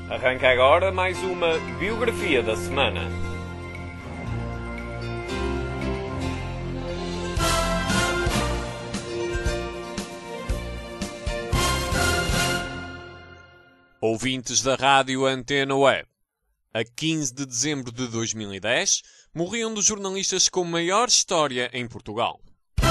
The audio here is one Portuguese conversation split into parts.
Arranca agora mais uma biografia da semana. Ouvintes da Rádio Antena Web. A 15 de dezembro de 2010, morria um dos jornalistas com maior história em Portugal.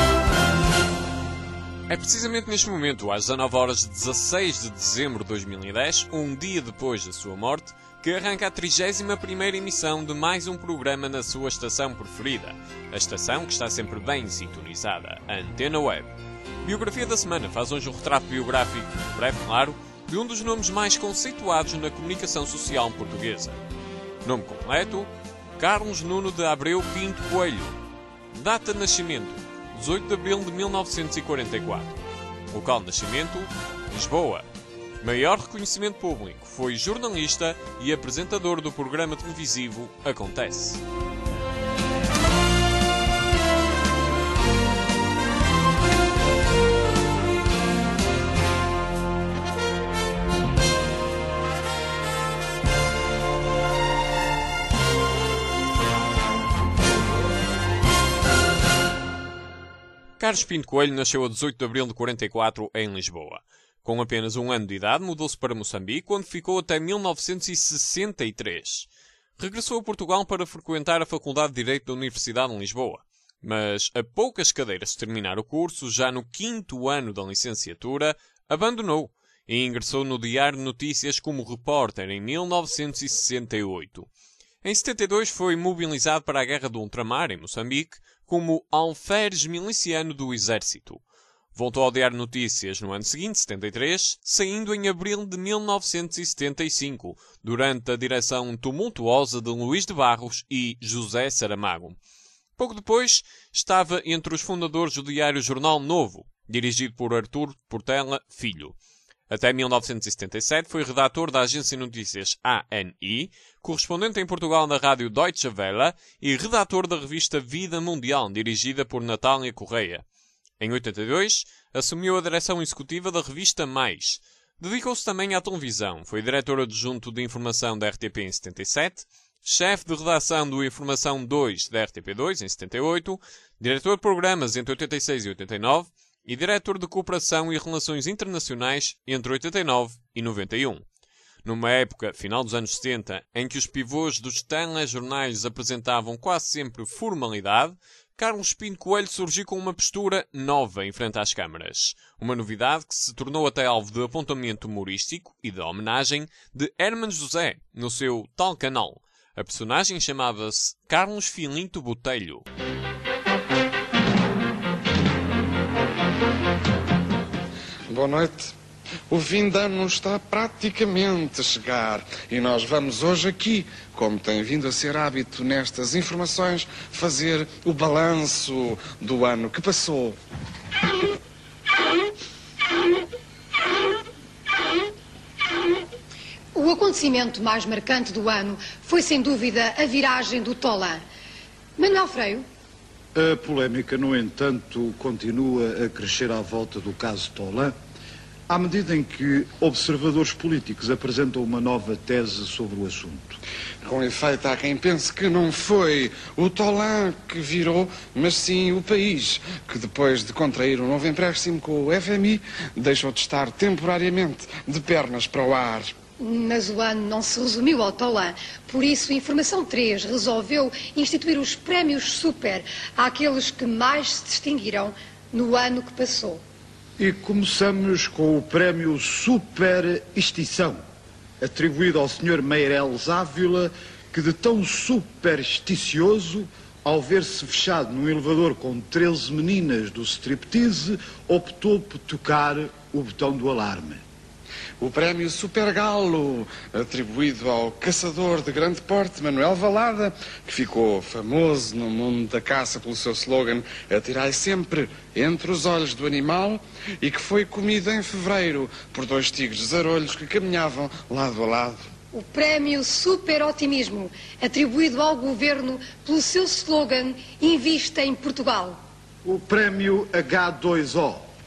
É precisamente neste momento, às 19 horas de 16 de dezembro de 2010, um dia depois da sua morte, que arranca a 31ª emissão de mais um programa na sua estação preferida, a estação que está sempre bem sintonizada, a Antena Web. Biografia da semana faz hoje um retrato biográfico, breve claro, de um dos nomes mais conceituados na comunicação social portuguesa. Nome completo: Carlos Nuno de Abreu Pinto Coelho. Data de nascimento: 18 de abril de 1944. Local de nascimento: Lisboa. Maior reconhecimento público: foi jornalista e apresentador do programa televisivo Acontece. Carlos Pinto Coelho nasceu a 18 de abril de 44 em Lisboa. Com apenas um ano de idade, mudou-se para Moçambique, onde ficou até 1963. Regressou a Portugal para frequentar a Faculdade de Direito da Universidade de Lisboa. Mas, a poucas cadeiras de terminar o curso, já no 5º ano da licenciatura, abandonou e ingressou no Diário de Notícias como repórter em 1968. Em 72 foi mobilizado para a Guerra do Ultramar, em Moçambique, como alferes miliciano do Exército. Voltou ao Diário de Notícias no ano seguinte, 73, saindo em abril de 1975, durante a direção tumultuosa de Luís de Barros e José Saramago. Pouco depois, estava entre os fundadores do diário Jornal Novo, dirigido por Artur Portela Filho. Até 1977 foi redator da agência de notícias ANI, correspondente em Portugal na rádio Deutsche Welle e redator da revista Vida Mundial, dirigida por Natália Correia. Em 82, assumiu a direção executiva da revista Mais. Dedicou-se também à televisão. Foi diretor adjunto de informação da RTP em 77, chefe de redação do Informação 2 da RTP2 em 78, diretor de programas entre 86 e 89, e diretor de Cooperação e Relações Internacionais entre 89 e 91. Numa época, final dos anos 70, em que os pivôs dos telejornais apresentavam quase sempre formalidade, Carlos Pinto Coelho surgiu com uma postura nova em frente às câmaras. Uma novidade que se tornou até alvo de apontamento humorístico e de homenagem de Hermano José no seu tal canal. A personagem chamava-se Carlos Filinto Botelho. Boa noite. O fim de ano está praticamente a chegar e nós vamos hoje aqui, como tem vindo a ser hábito nestas informações, fazer o balanço do ano que passou. O acontecimento mais marcante do ano foi, sem dúvida, a viragem do Tolan. Manuel Freio? A polémica, no entanto, continua a crescer à volta do caso Tolan, à medida em que observadores políticos apresentam uma nova tese sobre o assunto. Com efeito, há quem pense que não foi o Tolan que virou, mas sim o país, que depois de contrair um novo empréstimo com o FMI, deixou de estar temporariamente de pernas para o ar. Mas o ano não se resumiu ao Tolan. Por isso, Informação 3 resolveu instituir os prémios Super àqueles que mais se distinguiram no ano que passou. E começamos com o prémio Super Extinção, atribuído ao Sr. Meireles Ávila, que de tão supersticioso, ao ver-se fechado num elevador com 13 meninas do striptease, optou por tocar o botão do alarme. O prémio Super Galo, atribuído ao caçador de grande porte, Manuel Valada, que ficou famoso no mundo da caça pelo seu slogan "Atirai sempre entre os olhos do animal", e que foi comido em fevereiro por 2 tigres zarolhos que caminhavam lado a lado. O prémio Super Otimismo, atribuído ao governo pelo seu slogan "Invista em Portugal". O prémio H2O,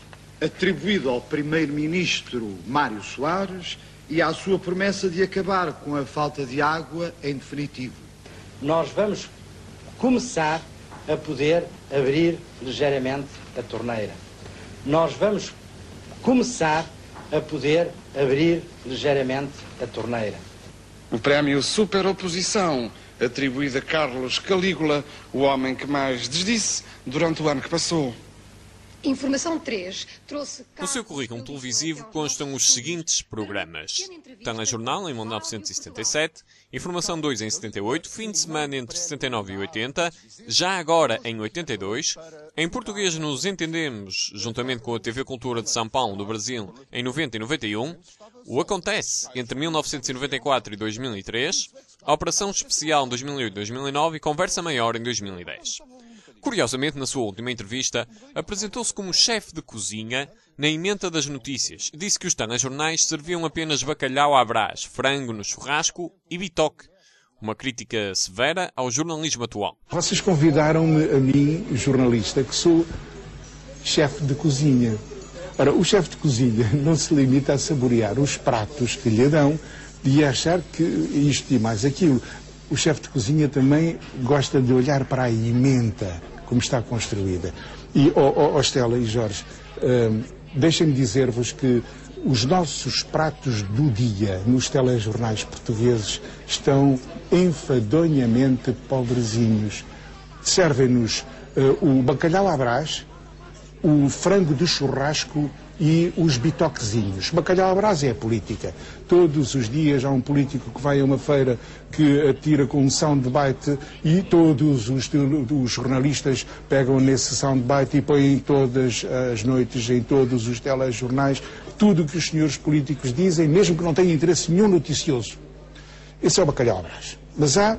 atribuído ao primeiro-ministro Mário Soares e à sua promessa de acabar com a falta de água em definitivo. Nós vamos começar a poder abrir ligeiramente a torneira. Nós vamos começar a poder abrir ligeiramente a torneira. O prémio Superoposição, atribuído a Carlos Calígula, o homem que mais desdisse durante o ano que passou. Informação 3 trouxe... No seu currículo televisivo constam os seguintes programas: Telejornal em 1977, Informação 2 em 78, Fim de Semana entre 79 e 80, Já Agora em 82, Em Português Nos Entendemos, juntamente com a TV Cultura de São Paulo do Brasil, em 90 e 91, O Acontece entre 1994 e 2003, a Operação Especial 2008-2009 e Conversa Maior em 2010. Curiosamente, na sua última entrevista, apresentou-se como chefe de cozinha na emenda das notícias. Disse que os telejornais serviam apenas bacalhau à Brás, frango no churrasco e bitoque. Uma crítica severa ao jornalismo atual. Vocês convidaram-me a mim, jornalista, que sou chefe de cozinha. Ora, o chefe de cozinha não se limita a saborear os pratos que lhe dão e a achar que isto e mais aquilo. O chefe de cozinha também gosta de olhar para a emenda, como está construída. E, Estela e Jorge, deixem-me dizer-vos que os nossos pratos do dia nos telejornais portugueses estão enfadonhamente pobrezinhos. Servem-nos o bacalhau à Brás, o frango de churrasco e os bitoquezinhos. Bacalhau à Brás é a política. Todos os dias há um político que vai a uma feira que atira com um soundbite e todos os jornalistas pegam nesse soundbite e põem todas as noites em todos os telejornais tudo o que os senhores políticos dizem, mesmo que não tenha interesse nenhum noticioso. Esse é o bacalhau à Brás. Mas há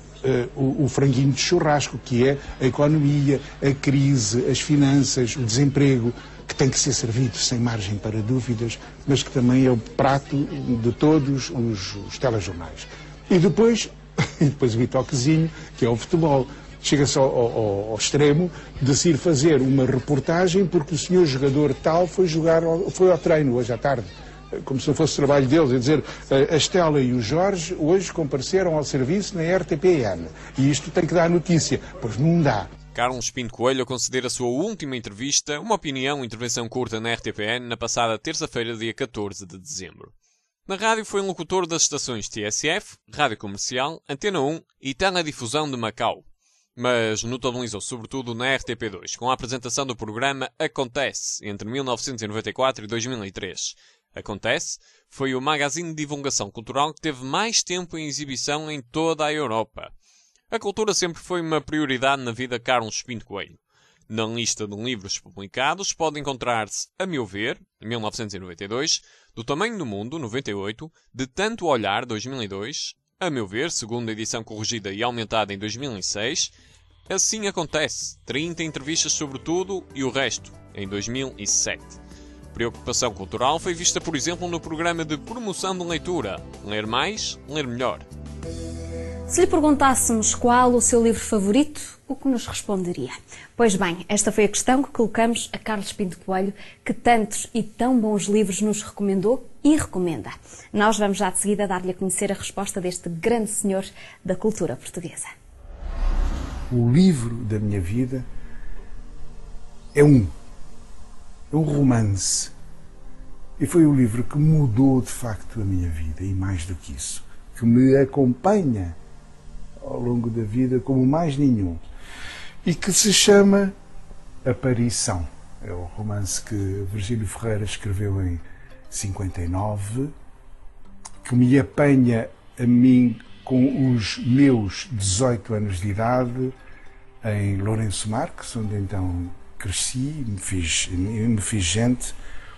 o franguinho de churrasco, que é a economia, a crise, as finanças, o desemprego, que tem que ser servido sem margem para dúvidas, mas que também é o prato de todos os telejornais. E depois o bitoquezinho, que é o futebol. Chega-se ao extremo de se ir fazer uma reportagem porque o senhor jogador tal foi ao treino hoje à tarde. Como se não fosse trabalho deles, é dizer, a Estela e o Jorge hoje compareceram ao serviço na RTPN. E isto tem que dar notícia, pois não dá. Carlos Pinto Coelho a conceder a sua última entrevista, uma intervenção curta na RTPN, na passada terça-feira, dia 14 de dezembro. Na rádio foi um locutor das estações TSF, Rádio Comercial, Antena 1 e Teledifusão de Macau. Mas notabilizou sobretudo na RTP2, com a apresentação do programa Acontece, entre 1994 e 2003. Acontece foi o magazine de divulgação cultural que teve mais tempo em exibição em toda a Europa. A cultura sempre foi uma prioridade na vida de Carlos Pinto Coelho. Na lista de livros publicados pode encontrar-se A Meu Ver, 1992, Do Tamanho do Mundo, 98, De Tanto Olhar, 2002, A Meu Ver, segunda edição corrigida e aumentada em 2006, Assim Acontece, 30 entrevistas sobre tudo e o resto, em 2007. Preocupação cultural foi vista, por exemplo, no programa de promoção de leitura, Ler Mais, Ler Melhor. Se lhe perguntássemos qual o seu livro favorito, o que nos responderia? Pois bem, esta foi a questão que colocamos a Carlos Pinto Coelho, que tantos e tão bons livros nos recomendou e recomenda. Nós vamos já de seguida dar-lhe a conhecer a resposta deste grande senhor da cultura portuguesa. O livro da minha vida é um romance. E foi o livro que mudou de facto a minha vida, e mais do que isso, que me acompanha ao longo da vida como mais nenhum, e que se chama Aparição. É o romance que Virgílio Ferreira escreveu em 59, que me apanha a mim com os meus 18 anos de idade em Lourenço Marques, onde então cresci, me fiz gente,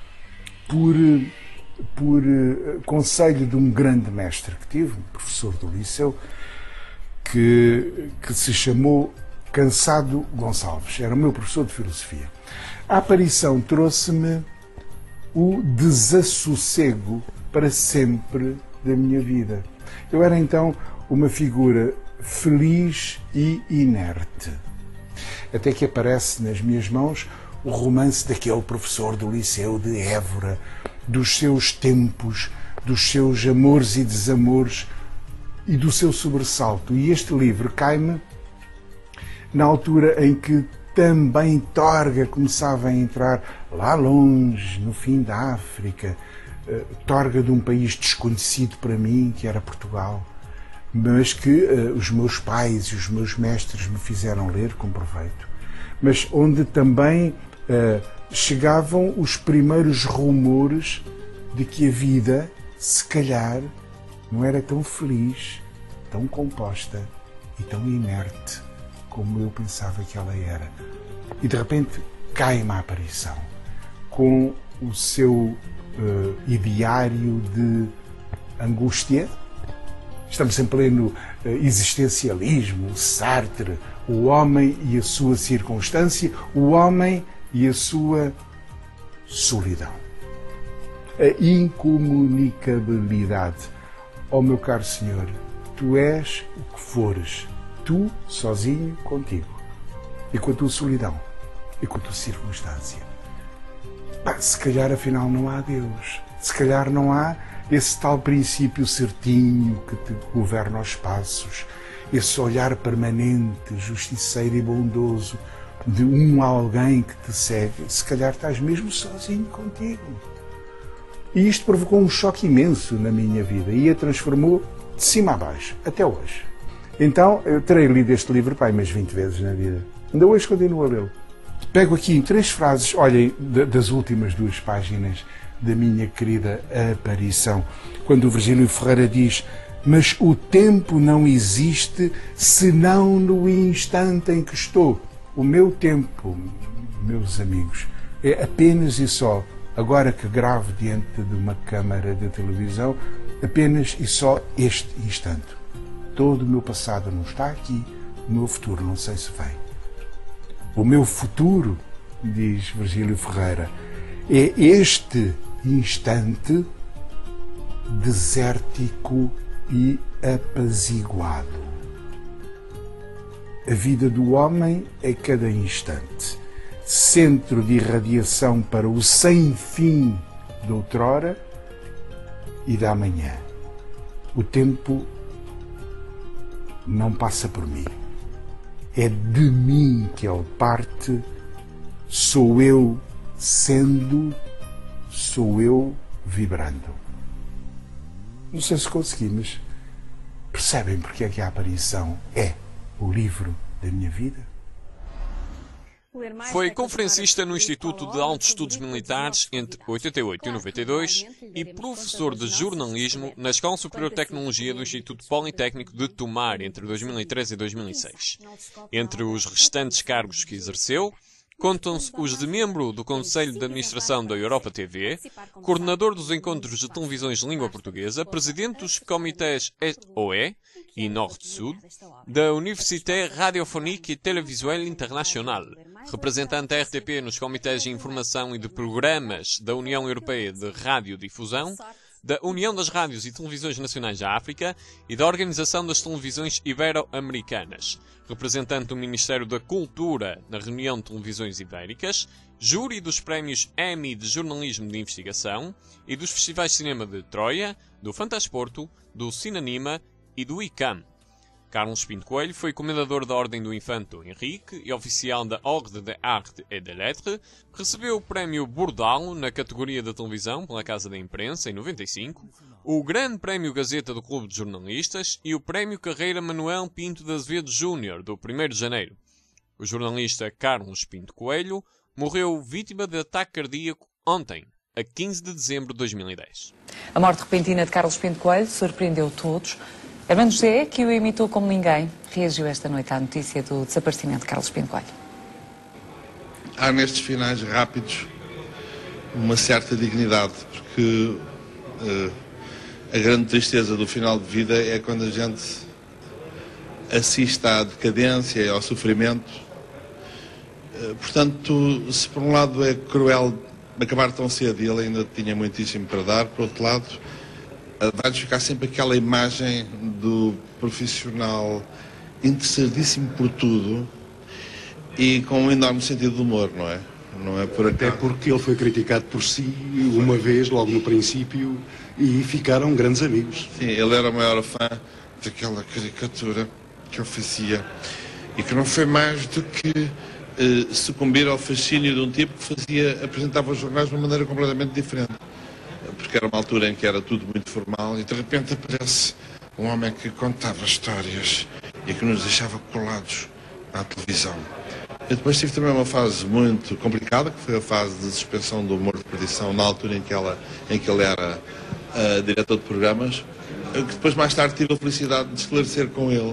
por conselho de um grande mestre que tive, um professor do liceu, que se chamou Cansado Gonçalves. Era o meu professor de filosofia. A aparição trouxe-me o desassossego para sempre da minha vida. Eu era então uma figura feliz e inerte. Até que aparece nas minhas mãos o romance daquele professor do Liceu de Évora, dos seus tempos, dos seus amores e desamores e do seu sobressalto. E este livro cai-me na altura em que também Torga começava a entrar lá longe, no fim da África, Torga de um país desconhecido para mim, que era Portugal, mas que os meus pais e os meus mestres me fizeram ler com proveito, mas onde também chegavam os primeiros rumores de que a vida, se calhar, não era tão feliz, tão composta e tão inerte como eu pensava que ela era. E de repente cai-me a aparição com o seu ideário de angústia. Estamos em pleno existencialismo, Sartre, o homem e a sua circunstância, o homem e a sua solidão. A incomunicabilidade. Ó meu caro Senhor, tu és o que fores, tu sozinho contigo, e com a tua solidão, e com a tua circunstância. Se calhar afinal não há Deus, se calhar não há esse tal princípio certinho que te governa os passos, esse olhar permanente, justiceiro e bondoso de um alguém que te segue. Se calhar estás mesmo sozinho contigo. E isto provocou um choque imenso na minha vida e a transformou de cima a baixo, até hoje. Então, eu terei lido este livro, umas 20 vezes na vida. Ainda hoje continuo a lê-lo. Pego aqui em 3 frases, olhem, das últimas 2 páginas da minha querida aparição, quando o Virgílio Ferreira diz: mas o tempo não existe senão no instante em que estou. O meu tempo, meus amigos, é apenas e só, agora que gravo diante de uma câmara de televisão, apenas e só este instante. Todo o meu passado não está aqui, o meu futuro não sei se vem. O meu futuro, diz Virgílio Ferreira, é este instante desértico e apaziguado. A vida do homem é cada instante, centro de irradiação para o sem fim de outrora e da amanhã. O tempo não passa por mim. É de mim que ele parte, sou eu sendo, sou eu vibrando. Não sei se consegui, mas percebem porque é que a aparição é o livro da minha vida? Foi conferencista no Instituto de Altos Estudos Militares entre 88 e 92 e professor de jornalismo na Escola Superior de Tecnologia do Instituto Politécnico de Tomar entre 2003 e 2006. Entre os restantes cargos que exerceu, contam-se os de membro do Conselho de Administração da Europa TV, coordenador dos encontros de televisões de língua portuguesa, presidente dos comitês OE e Nord-Sud, da Université Radiophonique et Télévisuelle Internationale, representante da RTP nos comitês de informação e de programas da União Europeia de Radiodifusão, da União das Rádios e Televisões Nacionais da África e da Organização das Televisões Ibero-Americanas, representante do Ministério da Cultura na reunião de televisões ibéricas, júri dos prémios Emmy de Jornalismo de Investigação e dos festivais de cinema de Troia, do Fantasporto, do Cinanima e do ICAM. Carlos Pinto Coelho foi comendador da Ordem do Infanto Henrique e oficial da Ordre des Arts et des Lettres. Recebeu o prémio Bordalo na categoria da televisão pela Casa da Imprensa em 95, o Grande Prémio Gazeta do Clube de Jornalistas e o Prémio Carreira Manuel Pinto de Azevedo Júnior do 1º de janeiro. O jornalista Carlos Pinto Coelho morreu vítima de ataque cardíaco ontem, a 15 de dezembro de 2010. A morte repentina de Carlos Pinto Coelho surpreendeu todos. Hermano José, que o imitou como ninguém, reagiu esta noite à notícia do desaparecimento de Carlos Pinto Coelho. Há nestes finais rápidos uma certa dignidade, porque a grande tristeza do final de vida é quando a gente assiste à decadência e ao sofrimento. Portanto, se por um lado é cruel acabar tão cedo e ele ainda tinha muitíssimo para dar, por outro lado, vai-nos ficar sempre aquela imagem do profissional interessadíssimo por tudo e com um enorme sentido de humor, não é? Não é por Até acaso. porque ele foi criticado por si uma vez, logo no princípio, e ficaram grandes amigos. Sim, ele era o maior fã daquela caricatura que eu fazia e que não foi mais do que sucumbir ao fascínio de um tipo que apresentava os jornais de uma maneira completamente diferente. Porque era uma altura em que era tudo muito formal e de repente aparece um homem que contava histórias e que nos deixava colados à televisão. Eu depois tive também uma fase muito complicada, que foi a fase de suspensão do humor de perdição, na altura em que ele era diretor de programas, que depois mais tarde tive a felicidade de esclarecer com ele.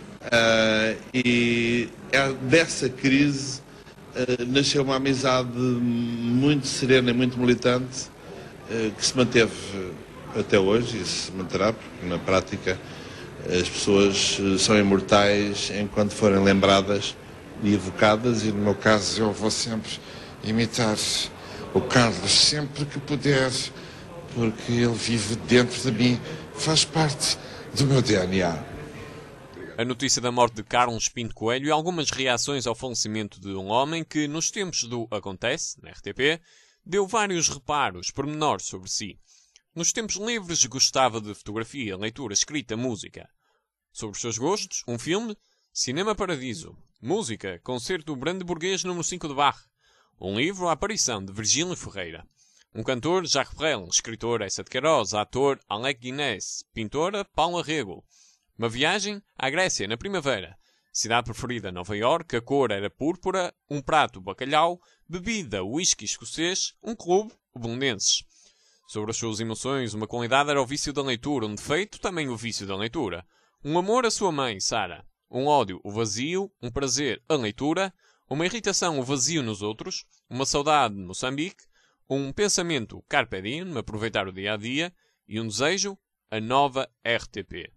E dessa crise nasceu uma amizade muito serena e muito militante, que se manteve até hoje e se manterá, porque na prática as pessoas são imortais enquanto forem lembradas e evocadas, e no meu caso eu vou sempre imitar o Carlos sempre que puder, porque ele vive dentro de mim, faz parte do meu DNA. A notícia da morte de Carlos Pinto Coelho e algumas reações ao falecimento de um homem que, nos tempos do Acontece, na RTP, deu vários reparos, pormenores sobre si. Nos tempos livres gostava de fotografia, leitura, escrita, música. Sobre os seus gostos, um filme, Cinema Paradiso. Música, Concerto Brandeburguês número 5 de Bach. Um livro, A Aparição, de Virgílio Ferreira. Um cantor, Jacques Brel. Escritor, Essa de Queiroz. Ator, Alec Guinness. Pintora, Paula Rego. Uma viagem à Grécia, na primavera. Cidade preferida, Nova Iorque. A cor era púrpura. Um prato, bacalhau. Bebida, whisky escocês. Um clube, o Belenenses. Sobre as suas emoções, uma qualidade era o vício da leitura. Um defeito, também o vício da leitura. Um amor à sua mãe, Sara. Um ódio, o vazio. Um prazer, a leitura. Uma irritação, o vazio nos outros. Uma saudade, Moçambique. Um pensamento, carpe diem, aproveitar o dia a dia. E um desejo, a nova RTP.